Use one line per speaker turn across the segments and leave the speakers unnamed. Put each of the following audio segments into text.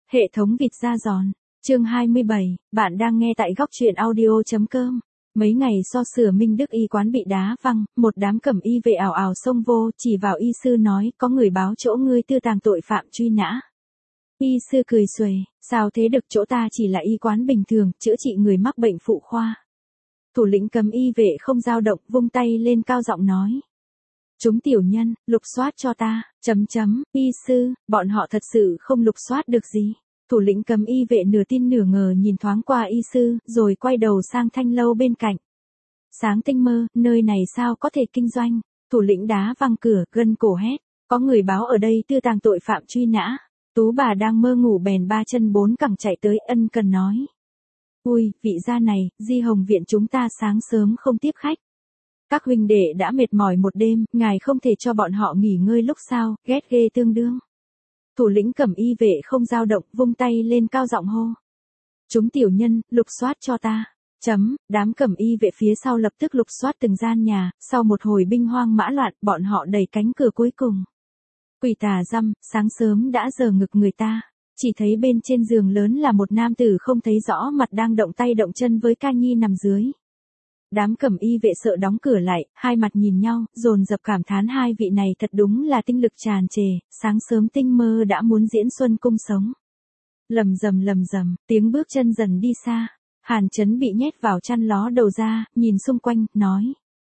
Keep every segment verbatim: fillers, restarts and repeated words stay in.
Hệ thống vịt da giòn. Chương hai mươi bảy, bạn đang nghe tại góc truyện audio.com. Mấy ngày so sửa Minh Đức y quán bị đá văng, một đám cẩm y vệ ảo ảo xông vô, chỉ vào y sư nói, có người báo chỗ ngươi tư tàng tội phạm truy nã. Y sư cười xuề, sao thế được, chỗ ta chỉ là y quán bình thường, chữa trị người mắc bệnh phụ khoa. Thủ lĩnh cấm y vệ không dao động, vung tay lên cao giọng nói. Chúng tiểu nhân, lục soát cho ta, chấm chấm, y sư, bọn họ thật sự không lục soát được gì. Thủ lĩnh cấm y vệ nửa tin nửa ngờ nhìn thoáng qua y sư, rồi quay đầu sang thanh lâu bên cạnh. Sáng tinh mơ, nơi này sao có thể kinh doanh? Thủ lĩnh đá văng cửa, gân cổ hét. Có người báo ở đây tư tàng tội phạm truy nã. Tú bà đang mơ ngủ bèn ba chân bốn cẳng chạy tới, ân cần nói. Ui, vị gia này, Di Hồng viện chúng ta sáng sớm không tiếp khách. Các huynh đệ đã mệt mỏi một đêm, ngài không thể cho bọn họ nghỉ ngơi lúc sao, ghét ghê tương đương. Thủ lĩnh cẩm y vệ không dao động, vung tay lên cao giọng hô. Chúng tiểu nhân, lục soát cho ta. Chấm, đám cẩm y vệ phía sau lập tức lục soát từng gian nhà, sau một hồi binh hoang mã loạn, bọn họ đẩy cánh cửa cuối cùng. Quỷ tà dăm, sáng sớm đã giờ ngực người ta, chỉ thấy bên trên giường lớn là một nam tử không thấy rõ mặt đang động tay động chân với ca nhi nằm dưới. Đám cẩm y vệ sợ đóng cửa lại, hai mặt nhìn nhau, dồn dập cảm thán hai vị này thật đúng là tinh lực tràn trề, sáng sớm tinh mơ đã muốn diễn xuân cung sống. Lầm rầm lầm rầm, tiếng bước chân dần đi xa, Hàn Chấn bị nhét vào chăn ló đầu ra, nhìn xung quanh, nói.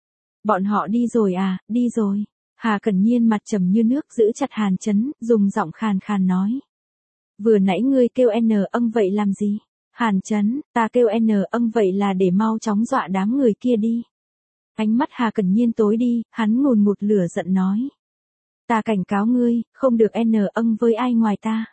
Bọn họ đi rồi à, đi rồi. Hà Cẩn Nhiên mặt trầm như nước giữ chặt Hàn Chấn, dùng giọng khàn khàn nói. Vừa nãy ngươi kêu n âng vậy làm gì? Hàn Chấn, ta kêu n âng vậy là để mau chóng dọa đám người kia đi. Ánh mắt Hà Cẩn Nhiên tối đi, hắn ngùn ngụt lửa giận nói. Ta cảnh cáo ngươi, không được n âng với ai ngoài ta.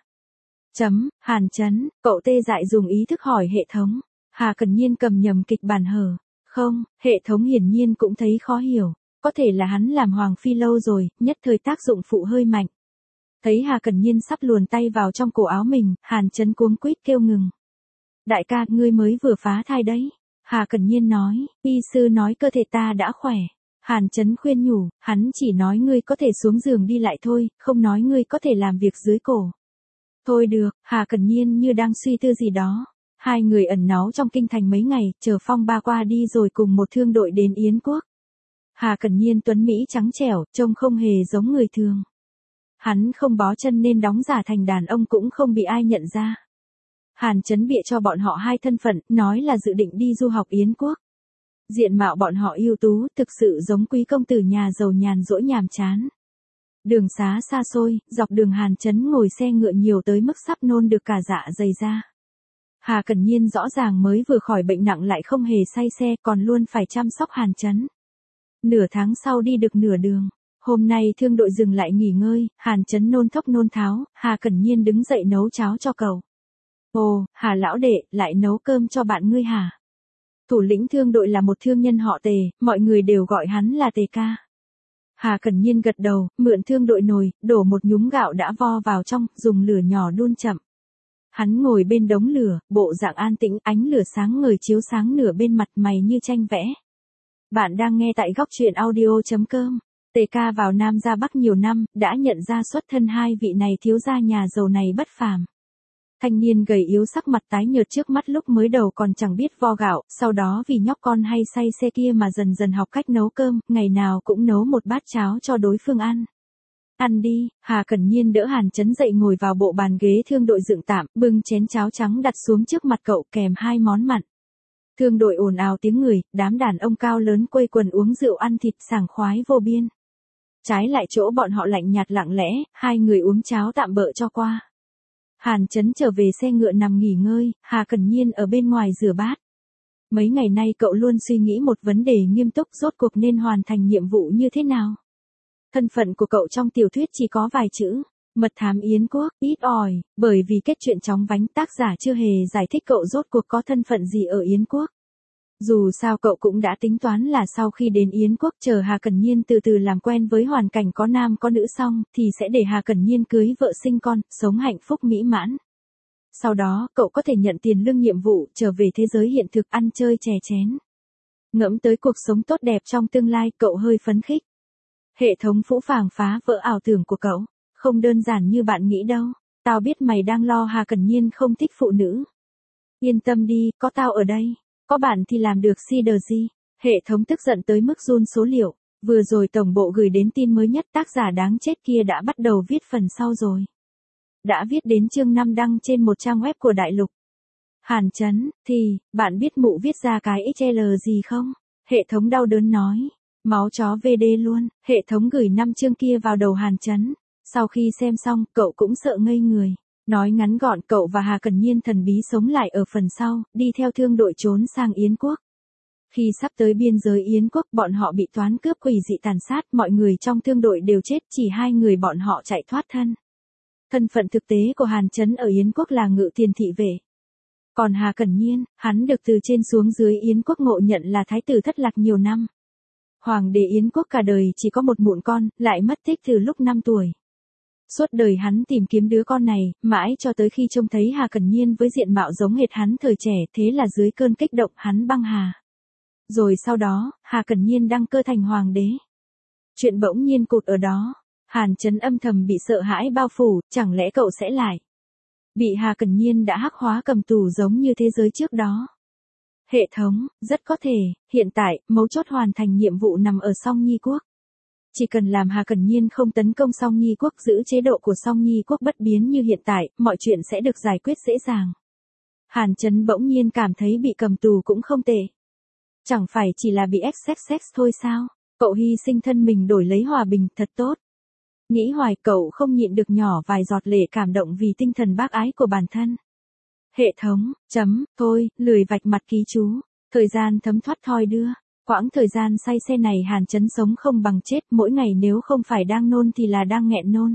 Chấm, Hàn Chấn, cậu tê dại dùng ý thức hỏi hệ thống. Hà Cẩn Nhiên cầm nhầm kịch bản hở. Không, hệ thống hiển nhiên cũng thấy khó hiểu. Có thể là hắn làm Hoàng Phi lâu rồi, nhất thời tác dụng phụ hơi mạnh. Thấy Hà Cẩn Nhiên sắp luồn tay vào trong cổ áo mình, Hàn Chấn cuống quýt kêu ngừng. Đại ca, ngươi mới vừa phá thai đấy. Hà Cẩn Nhiên nói, y sư nói cơ thể ta đã khỏe. Hàn Chấn khuyên nhủ, hắn chỉ nói ngươi có thể xuống giường đi lại thôi, không nói ngươi có thể làm việc dưới cổ. Thôi được, Hà Cẩn Nhiên như đang suy tư gì đó. Hai người ẩn náu trong kinh thành mấy ngày, chờ phong ba qua đi rồi cùng một thương đội đến Yến Quốc. Hà Cẩn Nhiên tuấn Mỹ trắng trẻo, trông không hề giống người thường. Hắn không bó chân nên đóng giả thành đàn ông cũng không bị ai nhận ra. Hàn Chấn bịa cho bọn họ hai thân phận, nói là dự định đi du học Yến Quốc. Diện mạo bọn họ ưu tú, thực sự giống quý công tử nhà giàu nhàn rỗi nhàm chán. Đường xá xa xôi, dọc đường Hàn Chấn ngồi xe ngựa nhiều tới mức sắp nôn được cả dạ dày ra. Hà Cẩn Nhiên rõ ràng mới vừa khỏi bệnh nặng lại không hề say xe, còn luôn phải chăm sóc Hàn Chấn. Nửa tháng sau đi được nửa đường. Hôm nay thương đội dừng lại nghỉ ngơi, Hàn Chấn nôn thốc nôn tháo, Hà Cẩn Nhiên đứng dậy nấu cháo cho cậu. Ồ, Hà lão đệ, lại nấu cơm cho bạn ngươi hả? Thủ lĩnh thương đội là một thương nhân họ Tề, mọi người đều gọi hắn là Tề ca. Hà Cẩn Nhiên gật đầu, mượn thương đội nồi, đổ một nhúng gạo đã vo vào trong, dùng lửa nhỏ đun chậm. Hắn ngồi bên đống lửa, bộ dạng an tĩnh, ánh lửa sáng ngời chiếu sáng nửa bên mặt mày như tranh vẽ. Bạn đang nghe tại góc truyện audio.com. Tề ca vào Nam ra Bắc nhiều năm, đã nhận ra xuất thân hai vị này thiếu gia nhà giàu này bất phàm. Thanh niên gầy yếu sắc mặt tái nhợt trước mắt lúc mới đầu còn chẳng biết vo gạo, sau đó vì nhóc con hay say xe kia mà dần dần học cách nấu cơm, ngày nào cũng nấu một bát cháo cho đối phương ăn. Ăn đi, Hà Cẩn Nhiên đỡ Hàn Chấn dậy ngồi vào bộ bàn ghế thương đội dựng tạm, bưng chén cháo trắng đặt xuống trước mặt cậu kèm hai món mặn. Thương đội ồn ào tiếng người, đám đàn ông cao lớn quây quần uống rượu ăn thịt sảng khoái vô biên. Trái lại chỗ bọn họ lạnh nhạt lặng lẽ, hai người uống cháo tạm bợ cho qua. Hàn Chấn trở về xe ngựa nằm nghỉ ngơi, Hà Cẩn Nhiên ở bên ngoài rửa bát. Mấy ngày nay cậu luôn suy nghĩ một vấn đề nghiêm túc, rốt cuộc nên hoàn thành nhiệm vụ như thế nào. Thân phận của cậu trong tiểu thuyết chỉ có vài chữ, mật thám Yến Quốc, ít ỏi, bởi vì kết truyện chóng vánh tác giả chưa hề giải thích cậu rốt cuộc có thân phận gì ở Yến Quốc. Dù sao cậu cũng đã tính toán là sau khi đến Yến Quốc chờ Hà Cẩn Nhiên từ từ làm quen với hoàn cảnh có nam có nữ xong, thì sẽ để Hà Cẩn Nhiên cưới vợ sinh con, sống hạnh phúc mỹ mãn. Sau đó, cậu có thể nhận tiền lương nhiệm vụ, trở về thế giới hiện thực ăn chơi chè chén. Ngẫm tới cuộc sống tốt đẹp trong tương lai, cậu hơi phấn khích. Hệ thống phũ phàng phá vỡ ảo tưởng của cậu. Không đơn giản như bạn nghĩ đâu. Tao biết mày đang lo Hà Cẩn Nhiên không thích phụ nữ. Yên tâm đi, có tao ở đây. Có bạn thì làm được gì. Hệ thống tức giận tới mức run số liệu. Vừa rồi tổng bộ gửi đến tin mới nhất, tác giả đáng chết kia đã bắt đầu viết phần sau rồi. Đã viết đến chương năm đăng trên một trang web của đại lục. Hàn Chấn, thì, bạn biết mụ viết ra cái ích lờ gì không? Hệ thống đau đớn nói. Máu chó vê đê luôn. Hệ thống gửi năm chương kia vào đầu Hàn Chấn. Sau khi xem xong, cậu cũng sợ ngây người. Nói ngắn gọn, cậu và Hà Cẩn Nhiên thần bí sống lại ở phần sau, đi theo thương đội trốn sang Yến quốc. Khi sắp tới biên giới Yến quốc, bọn họ bị toán cướp quỷ dị tàn sát, mọi người trong thương đội đều chết, chỉ hai người bọn họ chạy thoát thân. Thân phận thực tế của Hàn Chấn ở Yến quốc là ngự tiền thị vệ. Còn Hà Cẩn Nhiên, hắn được từ trên xuống dưới Yến quốc ngộ nhận là thái tử thất lạc nhiều năm. Hoàng đế Yến quốc cả đời chỉ có một mụn con, lại mất tích từ lúc năm tuổi. Suốt đời hắn tìm kiếm đứa con này, mãi cho tới khi trông thấy Hà Cẩn Nhiên với diện mạo giống hệt hắn thời trẻ, thế là dưới cơn kích động hắn băng hà. Rồi sau đó, Hà Cẩn Nhiên đăng cơ thành hoàng đế. Chuyện bỗng nhiên cụt ở đó. Hàn Chấn âm thầm bị sợ hãi bao phủ, chẳng lẽ cậu sẽ lại bị Hà Cẩn Nhiên đã hắc hóa cầm tù giống như thế giới trước đó. Hệ thống, rất có thể, hiện tại, mấu chốt hoàn thành nhiệm vụ nằm ở Song Nhi quốc. Chỉ cần làm Hà Cẩn Nhiên không tấn công Song Nhi quốc, giữ chế độ của Song Nhi quốc bất biến như hiện tại, mọi chuyện sẽ được giải quyết dễ dàng. Hàn Chấn bỗng nhiên cảm thấy bị cầm tù cũng không tệ. Chẳng phải chỉ là bị ép xê ích thôi sao? Cậu hy sinh thân mình đổi lấy hòa bình, thật tốt. Nghĩ hoài, cậu không nhịn được nhỏ vài giọt lệ cảm động vì tinh thần bác ái của bản thân. Hệ thống, chấm, thôi, lười vạch mặt ký chú. Thời gian thấm thoát thoi đưa. Quãng thời gian say xe này Hàn Chấn sống không bằng chết, mỗi ngày nếu không phải đang nôn thì là đang nghẹn nôn.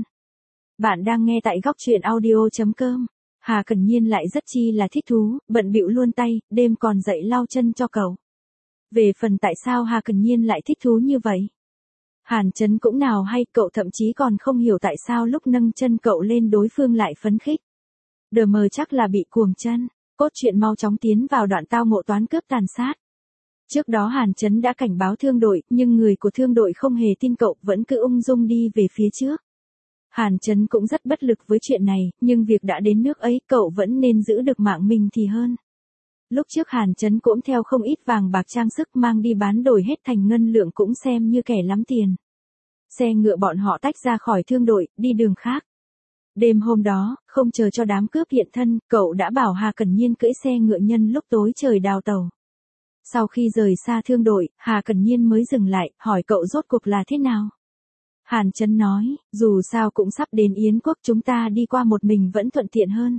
Bạn đang nghe tại góc truyện audio chấm com. Hà Cẩn Nhiên lại rất chi là thích thú, bận bịu luôn tay, đêm còn dậy lau chân cho cậu. Về phần tại sao Hà Cẩn Nhiên lại thích thú như vậy? Hàn Chấn cũng nào hay, cậu thậm chí còn không hiểu tại sao lúc nâng chân cậu lên đối phương lại phấn khích. Đờ mờ chắc là bị cuồng chân. Cốt truyện mau chóng tiến vào đoạn tao ngộ toán cướp tàn sát. Trước đó Hàn Chấn đã cảnh báo thương đội, nhưng người của thương đội không hề tin cậu, vẫn cứ ung dung đi về phía trước. Hàn Chấn cũng rất bất lực với chuyện này, nhưng việc đã đến nước ấy, cậu vẫn nên giữ được mạng mình thì hơn. Lúc trước Hàn Chấn cũng theo không ít vàng bạc trang sức mang đi bán đổi hết thành ngân lượng cũng xem như kẻ lắm tiền. Xe ngựa bọn họ tách ra khỏi thương đội, đi đường khác. Đêm hôm đó, không chờ cho đám cướp hiện thân, cậu đã bảo Hà Cẩn Nhiên cưỡi xe ngựa nhân lúc tối trời đào tẩu. Sau khi rời xa thương đội, Hà Cẩn Nhiên mới dừng lại, hỏi cậu rốt cuộc là thế nào. Hàn Chấn nói, dù sao cũng sắp đến Yến quốc, chúng ta đi qua một mình vẫn thuận tiện hơn.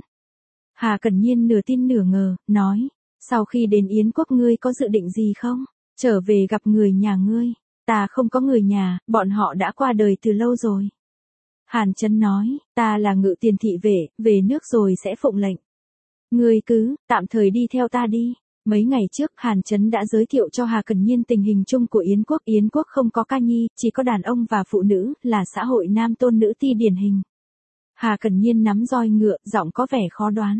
Hà Cẩn Nhiên nửa tin nửa ngờ, nói, sau khi đến Yến quốc ngươi có dự định gì không? Trở về gặp người nhà ngươi. Ta không có người nhà, bọn họ đã qua đời từ lâu rồi. Hàn Chấn nói, ta là ngự tiền thị vệ, về nước rồi sẽ phụng lệnh. Ngươi cứ, tạm thời đi theo ta đi. Mấy ngày trước, Hàn Chấn đã giới thiệu cho Hà Cẩn Nhiên tình hình chung của Yến quốc. Yến quốc không có ca nhi, chỉ có đàn ông và phụ nữ, là xã hội nam tôn nữ ti điển hình. Hà Cẩn Nhiên nắm roi ngựa, giọng có vẻ khó đoán.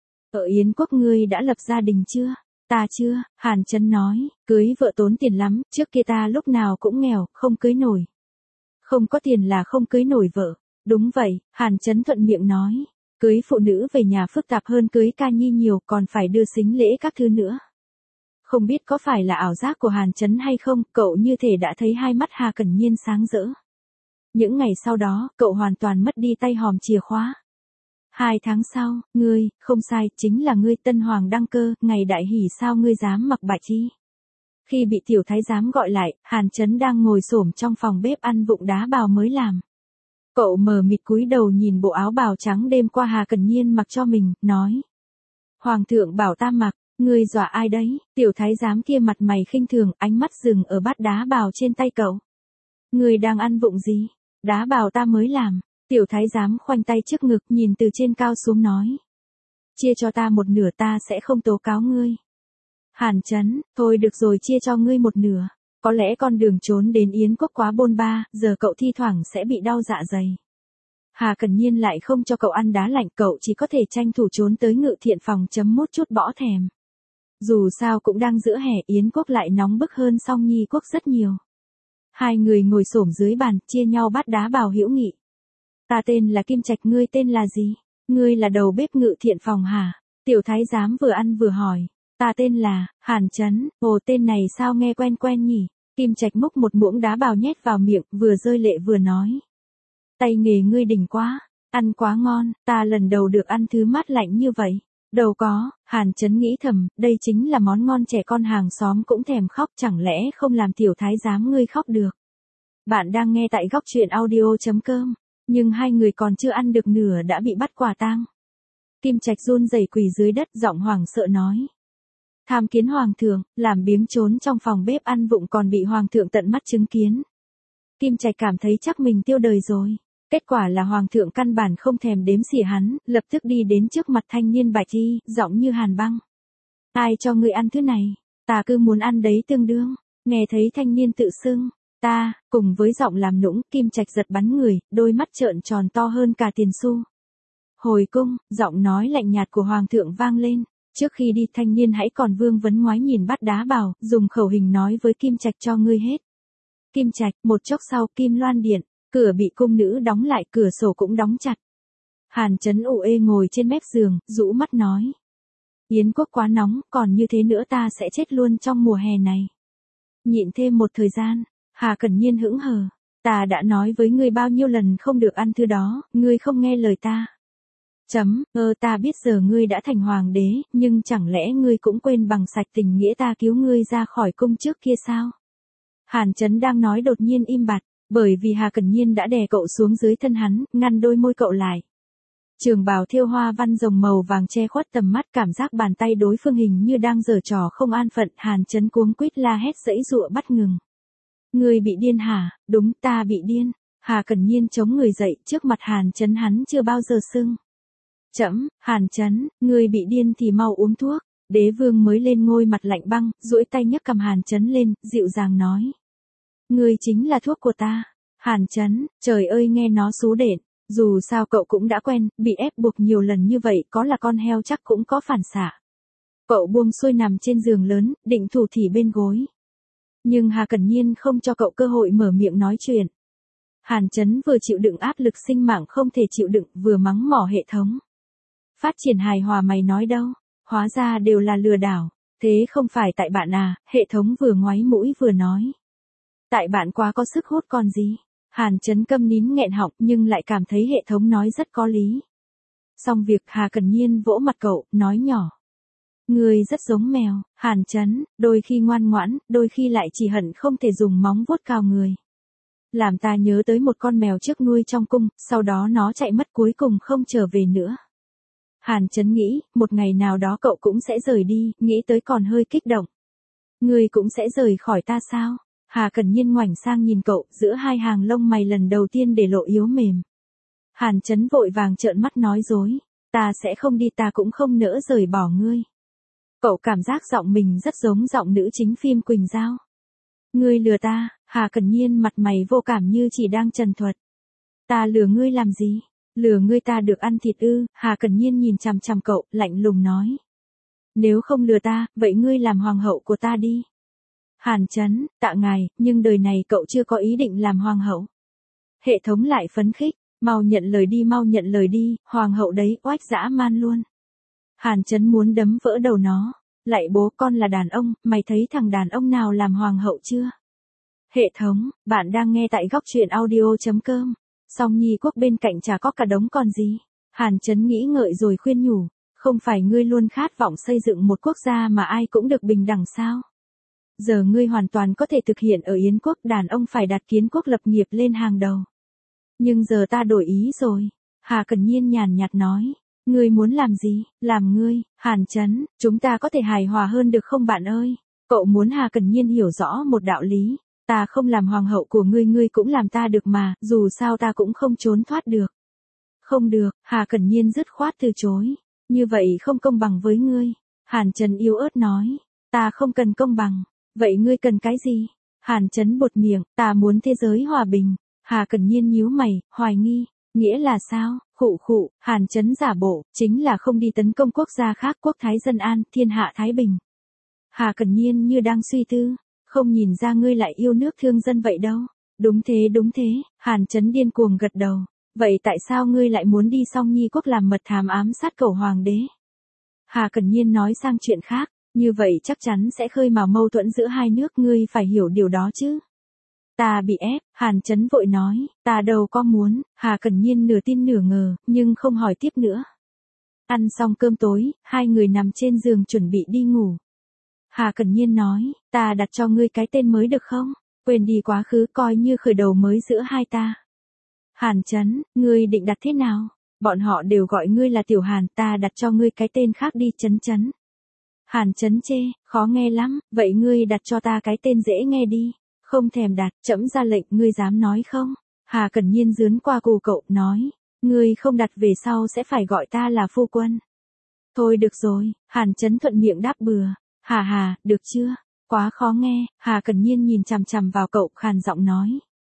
Ở Yến quốc ngươi đã lập gia đình chưa? Ta chưa, Hàn Chấn nói, cưới vợ tốn tiền lắm, trước kia ta lúc nào cũng nghèo, không cưới nổi. Không có tiền là không cưới nổi vợ. Đúng vậy, Hàn Chấn thuận miệng nói. Cưới phụ nữ về nhà phức tạp hơn cưới ca nhi nhiều, còn phải đưa sính lễ các thứ nữa. Không biết có phải là ảo giác của Hàn Chấn hay không, cậu như thể đã thấy hai mắt Hà Cẩn Nhiên sáng rỡ. Những ngày sau đó, cậu hoàn toàn mất đi tay hòm chìa khóa. Hai tháng sau, ngươi, không sai, chính là ngươi tân hoàng đăng cơ, ngày đại hỷ sao ngươi dám mặc bạch y. Khi bị tiểu thái giám gọi lại, Hàn Chấn đang ngồi xổm trong phòng bếp ăn vụng đá bào mới làm. Cậu mờ mịt cúi đầu nhìn bộ áo bào trắng đêm qua Hà Cẩn Nhiên mặc cho mình, nói. Hoàng thượng bảo ta mặc, ngươi dọa ai đấy? Tiểu thái giám kia mặt mày khinh thường, ánh mắt dừng ở bát đá bào trên tay cậu. Ngươi đang ăn vụng gì? Đá bào ta mới làm. Tiểu thái giám khoanh tay trước ngực nhìn từ trên cao xuống nói. Chia cho ta một nửa, ta sẽ không tố cáo ngươi. Hàn Chấn, thôi được rồi, chia cho ngươi một nửa. Có lẽ con đường trốn đến Yến quốc quá bôn ba, giờ cậu thi thoảng sẽ bị đau dạ dày. Hà Cẩn Nhiên lại không cho cậu ăn đá lạnh, cậu chỉ có thể tranh thủ trốn tới ngự thiện phòng chấm mốt chút bỏ thèm. Dù sao cũng đang giữa hè, Yến quốc lại nóng bức hơn Song Nhi quốc rất nhiều. Hai người ngồi xổm dưới bàn, chia nhau bát đá bào hữu nghị. Ta tên là Kim Trạch, ngươi tên là gì? Ngươi là đầu bếp Ngự Thiện phòng hả? Tiểu thái giám vừa ăn vừa hỏi. Ta tên là, Hàn Chấn, ồ tên này sao nghe quen quen nhỉ? Kim Trạch múc một muỗng đá bào nhét vào miệng, vừa rơi lệ vừa nói. Tay nghề ngươi đỉnh quá, ăn quá ngon, ta lần đầu được ăn thứ mát lạnh như vậy. Đâu có, Hàn Chấn nghĩ thầm, đây chính là món ngon trẻ con hàng xóm cũng thèm khóc, chẳng lẽ không làm tiểu thái giám ngươi khóc được. Bạn đang nghe tại góc truyện audio.com, nhưng hai người còn chưa ăn được nửa đã bị bắt quả tang. Kim Trạch run rẩy quỳ dưới đất, giọng hoảng sợ nói. Tham kiến hoàng thượng, làm biếng trốn trong phòng bếp ăn vụng còn bị hoàng thượng tận mắt chứng kiến. Kim Trạch cảm thấy chắc mình tiêu đời rồi. Kết quả là hoàng thượng căn bản không thèm đếm xỉa hắn, lập tức đi đến trước mặt thanh niên bạch y, giọng như hàn băng. Ai cho ngươi ăn thứ này? Ta cứ muốn ăn đấy tương đương. Nghe thấy thanh niên tự xưng, ta, cùng với giọng làm nũng, Kim Trạch giật bắn người, đôi mắt trợn tròn to hơn cả tiền xu. Hồi cung, giọng nói lạnh nhạt của hoàng thượng vang lên. Trước khi đi thanh niên hãy còn vương vấn ngoái nhìn bát đá bào, dùng khẩu hình nói với Kim Trạch cho ngươi hết. Kim Trạch, một chốc sau Kim Loan Điện, cửa bị cung nữ đóng lại, cửa sổ cũng đóng chặt. Hàn Chấn ủ ê ngồi trên mép giường, rũ mắt nói. Yến quốc quá nóng, còn như thế nữa ta sẽ chết luôn trong mùa hè này. Nhịn thêm một thời gian, Hà Cẩn Nhiên hững hờ. Ta đã nói với ngươi bao nhiêu lần không được ăn thứ đó, ngươi không nghe lời ta. Chấm, ơ ta biết giờ ngươi đã thành hoàng đế, nhưng chẳng lẽ ngươi cũng quên bằng sạch tình nghĩa ta cứu ngươi ra khỏi cung trước kia sao? Hàn Chấn đang nói đột nhiên im bặt, bởi vì Hà Cẩn Nhiên đã đè cậu xuống dưới thân hắn, ngăn đôi môi cậu lại. Trường bào thêu hoa văn rồng màu vàng che khuất tầm mắt, cảm giác bàn tay đối phương hình như đang giở trò không an phận. Hàn Chấn cuống quýt la hét giãy giụa bắt ngừng. Ngươi bị điên hả? Đúng, ta bị điên. Hà Cẩn Nhiên chống người dậy, trước mặt Hàn Chấn hắn chưa bao giờ sưng. Chấm, Hàn Chấn, ngươi bị điên thì mau uống thuốc. Đế vương mới lên ngôi mặt lạnh băng, duỗi tay nhấc cầm Hàn Chấn lên, dịu dàng nói. Ngươi chính là thuốc của ta. Hàn Chấn, trời ơi nghe nó xú đện. Dù sao cậu cũng đã quen, bị ép buộc nhiều lần như vậy, có là con heo chắc cũng có phản xạ. Cậu buông xuôi nằm trên giường lớn, định thủ thỉ bên gối. Nhưng Hà Cẩn Nhiên không cho cậu cơ hội mở miệng nói chuyện. Hàn Chấn vừa chịu đựng áp lực sinh mạng không thể chịu đựng, vừa mắng mỏ hệ thống. Phát triển hài hòa mày nói đâu, hóa ra đều là lừa đảo, thế không phải tại bạn à, hệ thống vừa ngoáy mũi vừa nói. Tại bạn quá có sức hút còn gì. Hàn Chấn câm nín nghẹn họng nhưng lại cảm thấy hệ thống nói rất có lý. Xong việc Hà Cẩn Nhiên vỗ mặt cậu, nói nhỏ. Người rất giống mèo, Hàn Chấn, đôi khi ngoan ngoãn, đôi khi lại chỉ hận không thể dùng móng vuốt cào người. Làm ta nhớ tới một con mèo trước nuôi trong cung, sau đó nó chạy mất cuối cùng không trở về nữa. Hàn Chấn nghĩ, một ngày nào đó cậu cũng sẽ rời đi, nghĩ tới còn hơi kích động. Người cũng sẽ rời khỏi ta sao? Hà Cẩn Nhiên ngoảnh sang nhìn cậu, giữa hai hàng lông mày lần đầu tiên để lộ yếu mềm. Hàn Chấn vội vàng trợn mắt nói dối. Ta sẽ không đi, ta cũng không nỡ rời bỏ ngươi. Cậu cảm giác giọng mình rất giống giọng nữ chính phim Quỳnh Giao. Ngươi lừa ta, Hà Cẩn Nhiên mặt mày vô cảm như chỉ đang trần thuật. Ta lừa ngươi làm gì? Lừa ngươi ta được ăn thịt ư? Hà Cẩn Nhiên nhìn chằm chằm cậu, lạnh lùng nói. Nếu không lừa ta, vậy ngươi làm hoàng hậu của ta đi. Hàn Chấn, tạ ngài, nhưng đời này cậu chưa có ý định làm hoàng hậu. Hệ thống lại phấn khích, mau nhận lời đi, mau nhận lời đi, hoàng hậu đấy, oách dã man luôn. Hàn Chấn muốn đấm vỡ đầu nó. Lại bố, con là đàn ông, mày thấy thằng đàn ông nào làm hoàng hậu chưa? Hệ thống, bạn đang nghe tại góc truyện audio.com. Song Nhi Quốc bên cạnh chả có cả đống còn gì. Hàn Chấn nghĩ ngợi rồi khuyên nhủ. Không phải ngươi luôn khát vọng xây dựng một quốc gia mà ai cũng được bình đẳng sao? Giờ ngươi hoàn toàn có thể thực hiện ở Yến quốc, đàn ông phải đặt kiến quốc lập nghiệp lên hàng đầu. Nhưng giờ ta đổi ý rồi. Hà Cẩn Nhiên nhàn nhạt nói. Ngươi muốn làm gì? Làm ngươi, Hàn Chấn, chúng ta có thể hài hòa hơn được không bạn ơi? Cậu muốn Hà Cẩn Nhiên hiểu rõ một đạo lý. Ta không làm hoàng hậu của ngươi, ngươi cũng làm ta được mà, dù sao ta cũng không trốn thoát được. Không được, Hà Cẩn Nhiên dứt khoát từ chối. Như vậy không công bằng với ngươi. Hàn Chấn yếu ớt nói. Ta không cần công bằng. Vậy ngươi cần cái gì? Hàn Chấn buột miệng, ta muốn thế giới hòa bình. Hà Cẩn Nhiên nhíu mày, hoài nghi. Nghĩa là sao? Khụ khụ, Hàn Chấn giả bộ, chính là không đi tấn công quốc gia khác, quốc thái dân an, thiên hạ thái bình. Hà Cẩn Nhiên như đang suy tư. Không nhìn ra ngươi lại yêu nước thương dân vậy đâu. Đúng thế đúng thế, Hàn Chấn điên cuồng gật đầu. vậy tại sao ngươi lại muốn đi Song Nhi quốc làm mật thám ám sát cẩu hoàng đế? Hà Cẩn Nhiên nói sang chuyện khác, như vậy chắc chắn sẽ khơi mào mâu thuẫn giữa hai nước, ngươi phải hiểu điều đó chứ. Ta bị ép, Hàn Chấn vội nói, ta đâu có muốn. Hà Cẩn Nhiên nửa tin nửa ngờ, nhưng không hỏi tiếp nữa. Ăn xong cơm tối, hai người nằm trên giường chuẩn bị đi ngủ. Hà Cẩn Nhiên nói, ta đặt cho ngươi cái tên mới được không? Quên đi quá khứ, coi như khởi đầu mới giữa hai ta. Hàn Chấn, ngươi định đặt thế nào? Bọn họ đều gọi ngươi là Tiểu Hàn, ta đặt cho ngươi cái tên khác đi. Chấn Chấn. Hàn Chấn chê, khó nghe lắm, vậy ngươi đặt cho ta cái tên dễ nghe đi. Không thèm đặt, trẫm ra lệnh, ngươi dám nói không? Hà Cẩn Nhiên dướn qua cù cậu, nói, ngươi không đặt về sau sẽ phải gọi ta là phu quân. Thôi được rồi, Hàn Chấn thuận miệng đáp bừa, hà hà, được chưa? Quá khó nghe. Hà Cẩn Nhiên nhìn chằm chằm vào cậu, khàn giọng nói.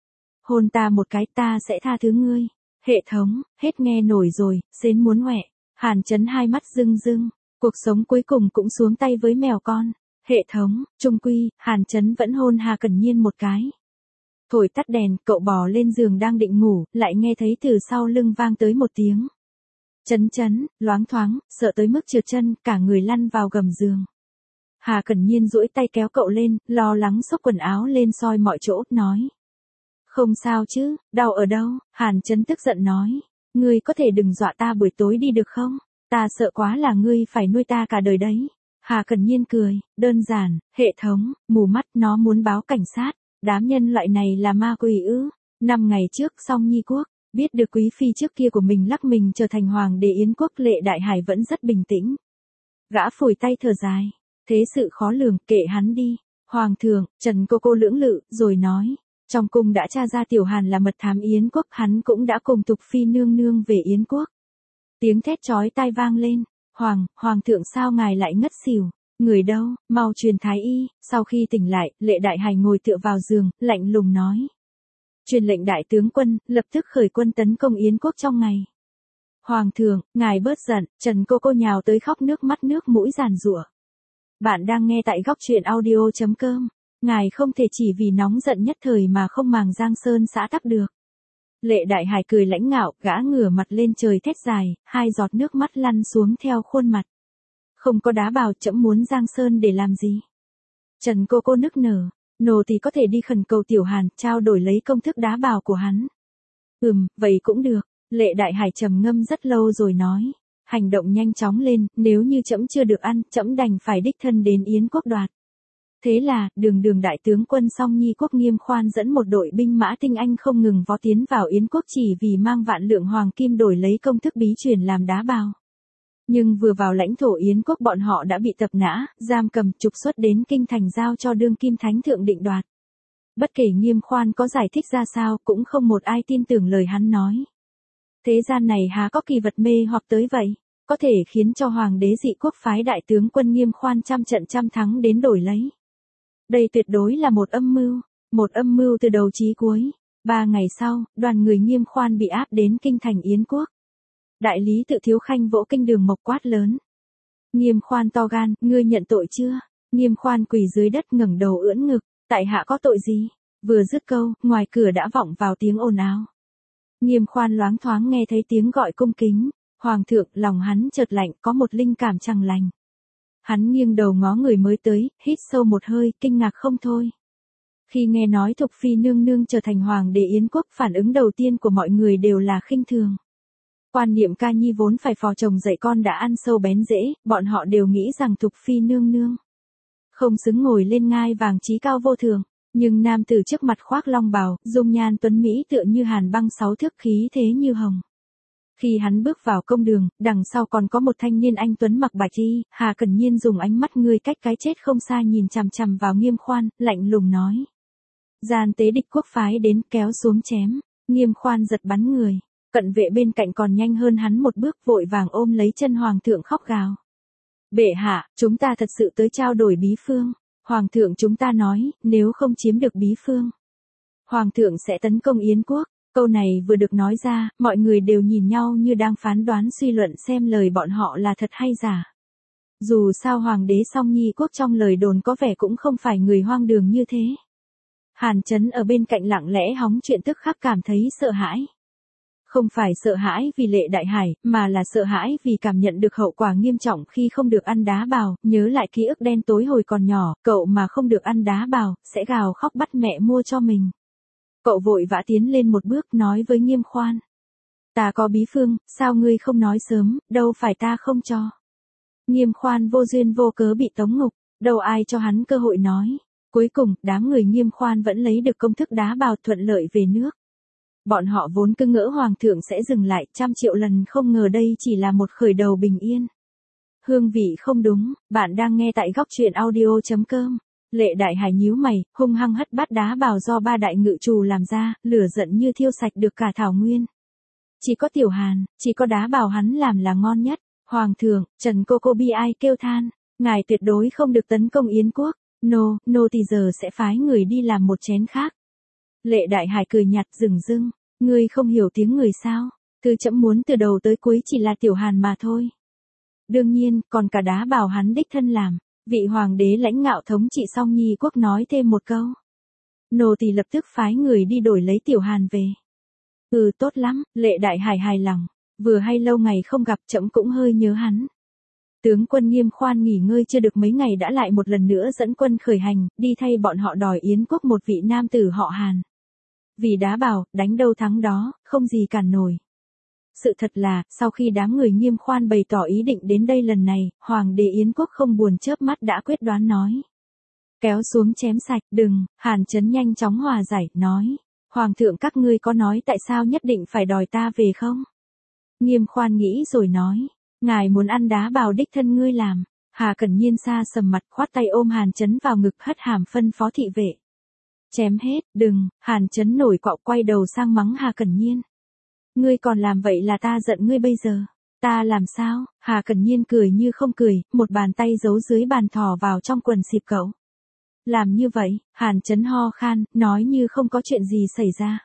Hôn ta một cái, ta sẽ tha thứ ngươi. Hệ thống, hết nghe nổi rồi, xến muốn ngoẹ. Hàn Chấn hai mắt rưng rưng, cuộc sống cuối cùng cũng xuống tay với mèo con. Hệ thống, trung quy, Hàn Chấn vẫn hôn Hà Cẩn Nhiên một cái. Thổi tắt đèn, cậu bò lên giường đang định ngủ, lại nghe thấy từ sau lưng vang tới một tiếng. Chấn chấn, loáng thoáng, sợ tới mức trượt chân, cả người lăn vào gầm giường. Hà Cẩn Nhiên duỗi tay kéo cậu lên, lo lắng xốc quần áo lên soi mọi chỗ, nói. Không sao chứ, đau ở đâu? Hàn Chấn tức giận nói. Ngươi có thể đừng dọa ta buổi tối đi được không? Ta sợ quá là ngươi phải nuôi ta cả đời đấy. Hà Cẩn Nhiên cười, đơn giản, hệ thống, mù mắt, nó muốn báo cảnh sát. Đám nhân loại này là ma quỷ ư? Năm ngày trước, Song Nhi quốc, biết được quý phi trước kia của mình lắc mình trở thành hoàng đế Yến quốc, Lệ Đại Hải vẫn rất bình tĩnh. Gã phủi tay thở dài. Thế sự khó lường, kệ hắn đi. Hoàng thượng, Trần cô cô lưỡng lự, rồi nói. Trong cung đã tra ra Tiểu Hàn là mật thám Yến quốc, hắn cũng đã cùng Thục phi nương nương về Yến quốc. Tiếng thét chói tai vang lên. Hoàng, Hoàng thượng sao ngài lại ngất xỉu? Người đâu, mau truyền thái y. Sau khi tỉnh lại, Lệ Đại Hải ngồi tựa vào giường, lạnh lùng nói. Truyền lệnh đại tướng quân, lập tức khởi quân tấn công Yến quốc trong ngày. Hoàng thượng, ngài bớt giận. Trần cô cô nhào tới khóc nước mắt nước mũi giàn giụa. Bạn đang nghe tại góc truyện audio chấm com. Ngài không thể chỉ vì nóng giận nhất thời mà không màng Giang Sơn xã tắc được. Lệ Đại Hải cười lãnh ngạo, gã ngửa mặt lên trời thét dài, hai giọt nước mắt lăn xuống theo khuôn mặt. Không có đá bào, trẫm muốn Giang Sơn để làm gì? Trần cô cô nức nở, nô thì có thể đi khẩn cầu Tiểu Hàn, trao đổi lấy công thức đá bào của hắn. Ừm, vậy cũng được. Lệ Đại Hải trầm ngâm rất lâu rồi nói. Hành động nhanh chóng lên, nếu như trẫm chưa được ăn, trẫm đành phải đích thân đến Yến quốc đoạt. Thế là, đường đường đại tướng quân Song Nhi quốc Nghiêm Khoan dẫn một đội binh mã tinh anh không ngừng vó tiến vào Yến quốc chỉ vì mang vạn lượng hoàng kim đổi lấy công thức bí truyền làm đá bào. Nhưng vừa vào lãnh thổ Yến quốc bọn họ đã bị tập nã, giam cầm, trục xuất đến kinh thành giao cho đương kim thánh thượng định đoạt. Bất kể Nghiêm Khoan có giải thích ra sao, cũng không một ai tin tưởng lời hắn nói. Thế gian này há có kỳ vật mê hoặc tới vậy, có thể khiến cho hoàng đế dị quốc phái đại tướng quân Nghiêm Khoan trăm trận trăm thắng đến đổi lấy. Đây tuyệt đối là một âm mưu, một âm mưu từ đầu chí cuối. Ba ngày sau, đoàn người Nghiêm Khoan bị áp đến kinh thành Yến quốc. Đại lý Tự Thiếu Khanh vỗ kinh đường mộc quát lớn. Nghiêm Khoan to gan, ngươi nhận tội chưa? Nghiêm Khoan quỳ dưới đất ngẩng đầu ưỡn ngực, tại hạ có tội gì? Vừa dứt câu, ngoài cửa đã vọng vào tiếng ồn ào. Nghiêm Khoan loáng thoáng nghe thấy tiếng gọi cung kính. Hoàng thượng, lòng hắn chợt lạnh, có một linh cảm chẳng lành. Hắn nghiêng đầu ngó người mới tới, hít sâu một hơi, kinh ngạc không thôi. Khi nghe nói Thục phi nương nương trở thành hoàng đế Yến quốc, phản ứng đầu tiên của mọi người đều là khinh thường. Quan niệm ca nhi vốn phải phò chồng dạy con đã ăn sâu bén rễ, bọn họ đều nghĩ rằng Thục phi nương nương không xứng ngồi lên ngai vàng chí cao vô thường. Nhưng nam tử trước mặt khoác long bào, dung nhan tuấn mỹ tựa như hàn băng sáu thước, khí thế như hồng. Khi hắn bước vào công đường, đằng sau còn có một thanh niên anh tuấn mặc bạch y. Hà Cẩn Nhiên dùng ánh mắt người cách cái chết không xa nhìn chằm chằm vào Nghiêm Khoan, lạnh lùng nói. Gian tế địch quốc phái đến, kéo xuống chém. Nghiêm Khoan giật bắn người. Cận vệ bên cạnh còn nhanh hơn hắn một bước, vội vàng ôm lấy chân hoàng thượng khóc gào. Bệ hạ, chúng ta thật sự tới trao đổi bí phương. Hoàng thượng chúng ta nói, nếu không chiếm được bí phương, hoàng thượng sẽ tấn công Yến quốc. Câu này vừa được nói ra, mọi người đều nhìn nhau như đang phán đoán suy luận xem lời bọn họ là thật hay giả. Dù sao hoàng đế Song Nhi quốc trong lời đồn có vẻ cũng không phải người hoang đường như thế. Hàn Chấn ở bên cạnh lặng lẽ hóng chuyện tức khắc cảm thấy sợ hãi. Không phải sợ hãi vì Lệ Đại Hải, mà là sợ hãi vì cảm nhận được hậu quả nghiêm trọng khi không được ăn đá bào, nhớ lại ký ức đen tối hồi còn nhỏ, cậu mà không được ăn đá bào, sẽ gào khóc bắt mẹ mua cho mình. Cậu vội vã tiến lên một bước nói với Nghiêm Khoan. Ta có bí phương, sao ngươi không nói sớm, đâu phải ta không cho. Nghiêm Khoan vô duyên vô cớ bị tống ngục, đâu ai cho hắn cơ hội nói. Cuối cùng, đám người Nghiêm Khoan vẫn lấy được công thức đá bào thuận lợi về nước. Bọn họ vốn cứ ngỡ hoàng thượng sẽ dừng lại, trăm triệu lần không ngờ đây chỉ là một khởi đầu bình yên. Hương vị không đúng, bạn đang nghe tại góc truyện audio chấm com. Lệ Đại Hải nhíu mày, hung hăng hất bát đá bào do ba đại ngự trù làm ra, lửa giận như thiêu sạch được cả thảo nguyên. Chỉ có Tiểu Hàn, chỉ có đá bào hắn làm là ngon nhất. Hoàng thượng, Trần Cô Cô bi ai kêu than, ngài tuyệt đối không được tấn công Yến quốc. Nô, nô thì giờ sẽ phái người đi làm một chén khác. Lệ Đại Hải cười nhạt dừng dưng, ngươi không hiểu tiếng người sao, thứ chậm muốn từ đầu tới cuối chỉ là Tiểu Hàn mà thôi. Đương nhiên, còn cả đá bào hắn đích thân làm, vị hoàng đế lãnh ngạo thống trị Song Nhi quốc nói thêm một câu. Nô tỳ lập tức phái người đi đổi lấy Tiểu Hàn về. Ừ tốt lắm, Lệ Đại Hải hài lòng, vừa hay lâu ngày không gặp trẫm cũng hơi nhớ hắn. Tướng quân Nghiêm Khoan nghỉ ngơi chưa được mấy ngày đã lại một lần nữa dẫn quân khởi hành, đi thay bọn họ đòi Yến quốc một vị nam tử họ Hàn. Vì đá bào, đánh đâu thắng đó, không gì cản nổi. Sự thật là, sau khi đám người Nghiêm Khoan bày tỏ ý định đến đây lần này, Hoàng đế Yến quốc không buồn chớp mắt đã quyết đoán nói. Kéo xuống chém sạch, đừng, Hàn Chấn nhanh chóng hòa giải, nói. Hoàng thượng các ngươi có nói tại sao nhất định phải đòi ta về không? Nghiêm Khoan nghĩ rồi nói. Ngài muốn ăn đá bào đích thân ngươi làm. Hà Cẩn Nhiên xa sầm mặt khoát tay ôm Hàn Chấn vào ngực hất hàm phân phó thị vệ. Chém hết, đừng, Hàn Chấn nổi quạo quay đầu sang mắng Hà Cẩn Nhiên. Ngươi còn làm vậy là ta giận ngươi bây giờ. Ta làm sao? Hà Cẩn Nhiên cười như không cười, một bàn tay giấu dưới bàn thò vào trong quần xịp cậu. Làm như vậy, Hàn Chấn ho khan, nói như không có chuyện gì xảy ra.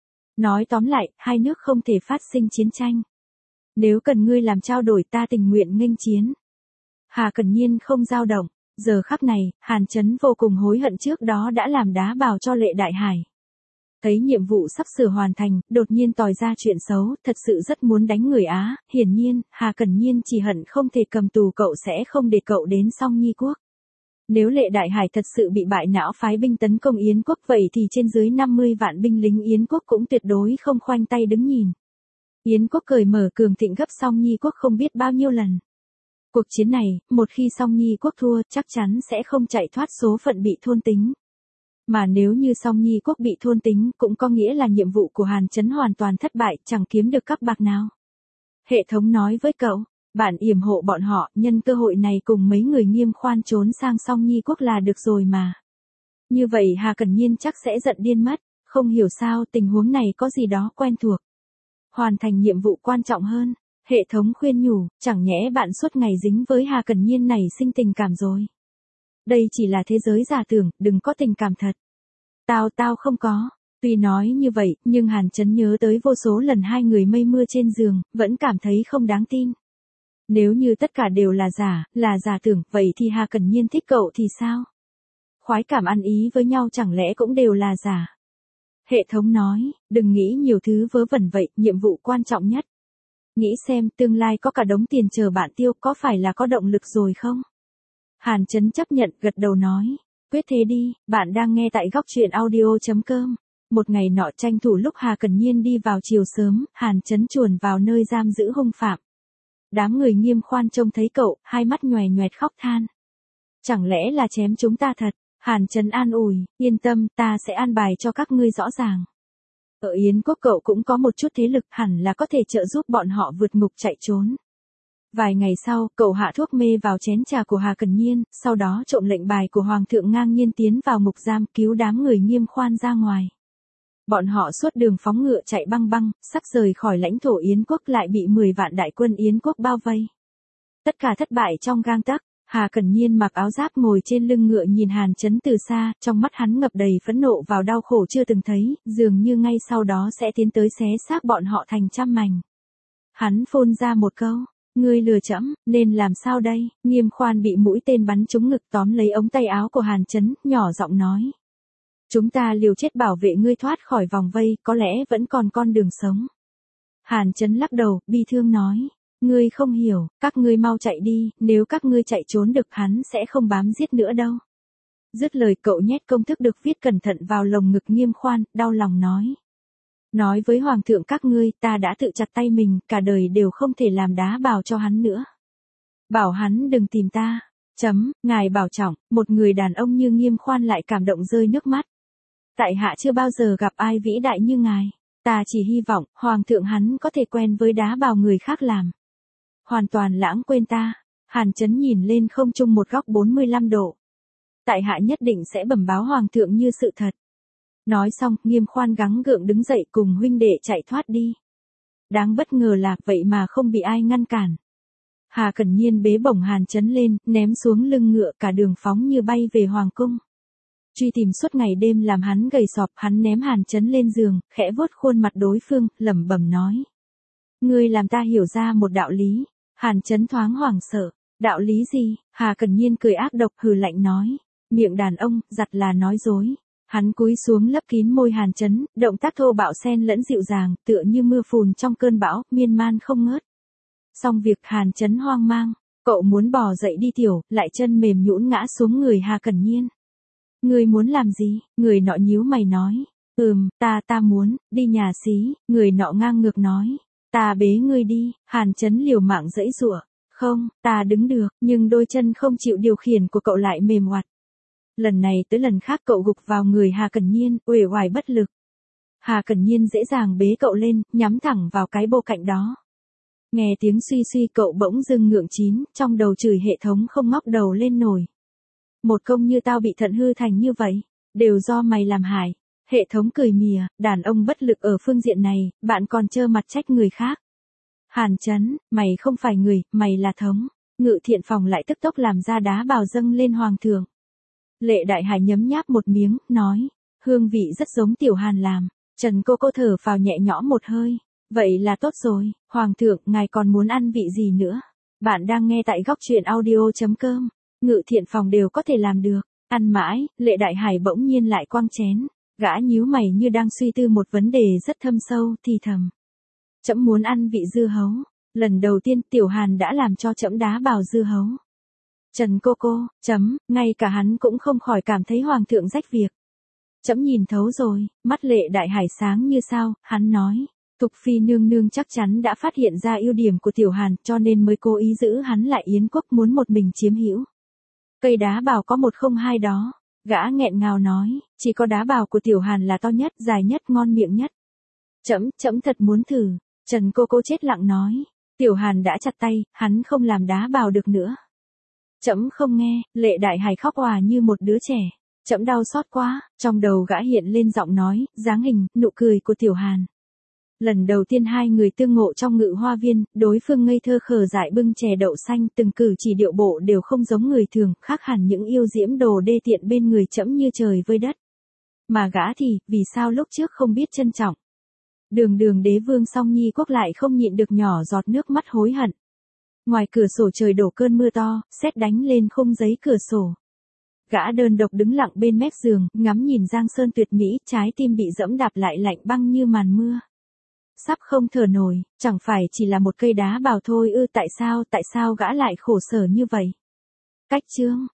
Nói tóm lại, hai nước không thể phát sinh chiến tranh. Nếu cần ngươi làm trao đổi ta tình nguyện nghênh chiến. Hà Cẩn Nhiên không dao động, giờ khắc này, Hàn Chấn vô cùng hối hận trước đó đã làm đá bào cho Lệ Đại Hải. Thấy nhiệm vụ sắp sửa hoàn thành, đột nhiên tòi ra chuyện xấu, thật sự rất muốn đánh người Á, hiển nhiên, Hà Cẩn Nhiên chỉ hận không thể cầm tù cậu sẽ không để cậu đến Song Nhi quốc. Nếu Lệ Đại Hải thật sự bị bại não phái binh tấn công Yến quốc vậy thì trên dưới năm mươi vạn binh lính Yến quốc cũng tuyệt đối không khoanh tay đứng nhìn. Yến quốc cởi mở cường thịnh gấp Song Nhi quốc không biết bao nhiêu lần. Cuộc chiến này, một khi Song Nhi quốc thua chắc chắn sẽ không chạy thoát số phận bị thôn tính. Mà nếu như Song Nhi quốc bị thôn tính cũng có nghĩa là nhiệm vụ của Hàn Chấn hoàn toàn thất bại, chẳng kiếm được các bạc nào. Hệ thống nói với cậu, bạn yểm hộ bọn họ, nhân cơ hội này cùng mấy người Nghiêm Khoan trốn sang Song Nhi quốc là được rồi mà. Như vậy Hà Cẩn Nhiên chắc sẽ giận điên mất, không hiểu sao tình huống này có gì đó quen thuộc. Hoàn thành nhiệm vụ quan trọng hơn, hệ thống khuyên nhủ, chẳng nhẽ bạn suốt ngày dính với Hà Cẩn Nhiên này sinh tình cảm rồi. Đây chỉ là thế giới giả tưởng, đừng có tình cảm thật. Tao tao không có. Tuy nói như vậy, nhưng Hàn Chấn nhớ tới vô số lần hai người mây mưa trên giường, vẫn cảm thấy không đáng tin. Nếu như tất cả đều là giả, là giả tưởng, vậy thì Hà Cẩn Nhiên thích cậu thì sao? Khoái cảm ăn ý với nhau chẳng lẽ cũng đều là giả? Hệ thống nói, đừng nghĩ nhiều thứ vớ vẩn vậy, nhiệm vụ quan trọng nhất. Nghĩ xem, tương lai có cả đống tiền chờ bạn tiêu, có phải là có động lực rồi không? Hàn Chấn chấp nhận, gật đầu nói. Quyết thế đi, bạn đang nghe tại góc truyện audio chấm com. Một ngày nọ tranh thủ lúc Hà Cẩn Nhiên đi vào chiều sớm, Hàn Chấn chuồn vào nơi giam giữ hung phạm. Đám người Nghiêm Khoan trông thấy cậu, hai mắt nhòe nhoẹt khóc than. Chẳng lẽ là chém chúng ta thật? Hàn Chấn an ủi, yên tâm, ta sẽ an bài cho các ngươi rõ ràng. Ở Yến quốc cậu cũng có một chút thế lực, hẳn là có thể trợ giúp bọn họ vượt ngục chạy trốn. Vài ngày sau, cậu hạ thuốc mê vào chén trà của Hà Cẩn Nhiên, sau đó trộm lệnh bài của Hoàng thượng ngang nhiên tiến vào ngục giam cứu đám người Nghiêm Khoan ra ngoài. Bọn họ suốt đường phóng ngựa chạy băng băng, sắp rời khỏi lãnh thổ Yến quốc lại bị mười vạn đại quân Yến quốc bao vây. Tất cả thất bại trong gang tấc. Hà Cẩn Nhiên mặc áo giáp ngồi trên lưng ngựa nhìn Hàn Chấn từ xa, trong mắt hắn ngập đầy phẫn nộ vào đau khổ chưa từng thấy, dường như ngay sau đó sẽ tiến tới xé xác bọn họ thành trăm mảnh. Hắn phun ra một câu, ngươi lừa trẫm, nên làm sao đây? Nghiêm Khoan bị mũi tên bắn trúng ngực tóm lấy ống tay áo của Hàn Chấn, nhỏ giọng nói. Chúng ta liều chết bảo vệ ngươi thoát khỏi vòng vây, có lẽ vẫn còn con đường sống. Hàn Chấn lắc đầu, bi thương nói. Ngươi không hiểu, các ngươi mau chạy đi, nếu các ngươi chạy trốn được hắn sẽ không bám giết nữa đâu. Dứt lời cậu nhét công thức được viết cẩn thận vào lồng ngực Nghiêm Khoan, đau lòng nói. Nói với hoàng thượng các ngươi, ta đã tự chặt tay mình, cả đời đều không thể làm đá bào cho hắn nữa. Bảo hắn đừng tìm ta. Chấm, ngài bảo trọng, một người đàn ông như Nghiêm Khoan lại cảm động rơi nước mắt. Tại hạ chưa bao giờ gặp ai vĩ đại như ngài. Ta chỉ hy vọng, hoàng thượng hắn có thể quen với đá bào người khác làm. Hoàn toàn lãng quên ta. Hàn Chấn nhìn lên không trung một góc bốn mươi lăm độ. Tại hạ nhất định sẽ bẩm báo hoàng thượng như sự thật. Nói xong, Nghiêm Khoan gắng gượng đứng dậy cùng huynh đệ chạy thoát đi. Đáng bất ngờ là vậy mà không bị ai ngăn cản. Hà Cẩn Nhiên bế bổng Hàn Chấn lên, ném xuống lưng ngựa cả đường phóng như bay về hoàng cung. Truy tìm suốt ngày đêm làm hắn gầy sọp, hắn ném Hàn Chấn lên giường, khẽ vuốt khuôn mặt đối phương, lẩm bẩm nói. Ngươi làm ta hiểu ra một đạo lý. Hàn Chấn thoáng hoảng sợ. Đạo lý gì? Hà Cẩn Nhiên cười ác độc hừ lạnh nói. Miệng đàn ông, giặt là nói dối. Hắn cúi xuống lấp kín môi Hàn Chấn, động tác thô bạo xen lẫn dịu dàng, tựa như mưa phùn trong cơn bão, miên man không ngớt. Xong việc Hàn Chấn hoang mang, cậu muốn bò dậy đi tiểu, lại chân mềm nhũn ngã xuống người Hà Cẩn Nhiên. Người muốn làm gì? Người nọ nhíu mày nói. Ừm, ta ta muốn, đi nhà xí, người nọ ngang ngược nói. Ta bế ngươi đi, Hàn Chấn liều mạng giãy giụa. Không, ta đứng được, nhưng đôi chân không chịu điều khiển của cậu lại mềm oặt. Lần này tới lần khác cậu gục vào người Hà Cẩn Nhiên, uể oải bất lực. Hà Cẩn Nhiên dễ dàng bế cậu lên, nhắm thẳng vào cái bô cạnh đó. Nghe tiếng suy suy cậu bỗng dưng ngượng chín, trong đầu chửi hệ thống không ngóc đầu lên nổi. Một công như tao bị thận hư thành như vậy, đều do mày làm hại. Hệ thống cười mỉa, đàn ông bất lực ở phương diện này, bạn còn trơ mặt trách người khác. Hàn Chấn, mày không phải người, mày là thống. Ngự Thiện Phòng lại tức tốc làm ra đá bào dâng lên hoàng thượng. Lệ Đại Hải nhấm nháp một miếng, nói, hương vị rất giống Tiểu Hàn làm. Trần cô cô thở phào nhẹ nhõm một hơi. Vậy là tốt rồi, hoàng thượng, ngài còn muốn ăn vị gì nữa? Bạn đang nghe tại góc truyện audio chấm com. Ngự Thiện Phòng đều có thể làm được. Ăn mãi, Lệ Đại Hải bỗng nhiên lại quăng chén. Gã nhíu mày như đang suy tư một vấn đề rất thâm sâu, thì thầm. Trẫm muốn ăn vị dưa hấu. Lần đầu tiên Tiểu Hàn đã làm cho trẫm đá bào dưa hấu. Trần cô cô, chấm, ngay cả hắn cũng không khỏi cảm thấy hoàng thượng rách việc. Trẫm nhìn thấu rồi, mắt Lệ Đại Hải sáng như sao, hắn nói. Thục Phi nương nương chắc chắn đã phát hiện ra ưu điểm của Tiểu Hàn cho nên mới cố ý giữ hắn lại yến quốc muốn một mình chiếm hữu. Cây đá bào có một không hai đó. Gã nghẹn ngào nói, chỉ có đá bào của Tiểu Hàn là to nhất, dài nhất, ngon miệng nhất. Trẫm, trẫm thật muốn thử. Trần cô cô chết lặng nói. Tiểu Hàn đã chặt tay, hắn không làm đá bào được nữa. Trẫm không nghe, Lệ Đại Hải khóc òa như một đứa trẻ. Trẫm đau xót quá, trong đầu gã hiện lên giọng nói, dáng hình, nụ cười của Tiểu Hàn. Lần đầu tiên hai người tương ngộ trong Ngự Hoa Viên, đối phương ngây thơ khờ dại bưng chè đậu xanh, từng cử chỉ điệu bộ đều không giống người thường, khác hẳn những yêu diễm đồ đê tiện bên người trẫm như trời với đất. Mà gã thì, vì sao lúc trước không biết trân trọng? Đường đường đế vương Song Nhi quốc lại không nhịn được nhỏ giọt nước mắt hối hận. Ngoài cửa sổ trời đổ cơn mưa to, sét đánh lên khung giấy cửa sổ. Gã đơn độc đứng lặng bên mép giường, ngắm nhìn Giang Sơn tuyệt mỹ, trái tim bị dẫm đạp lại lạnh băng như màn mưa. Sắp không thở nổi, chẳng phải chỉ là một cây đá bào thôi ư, tại sao, tại sao gã lại khổ sở như vậy? Cách chương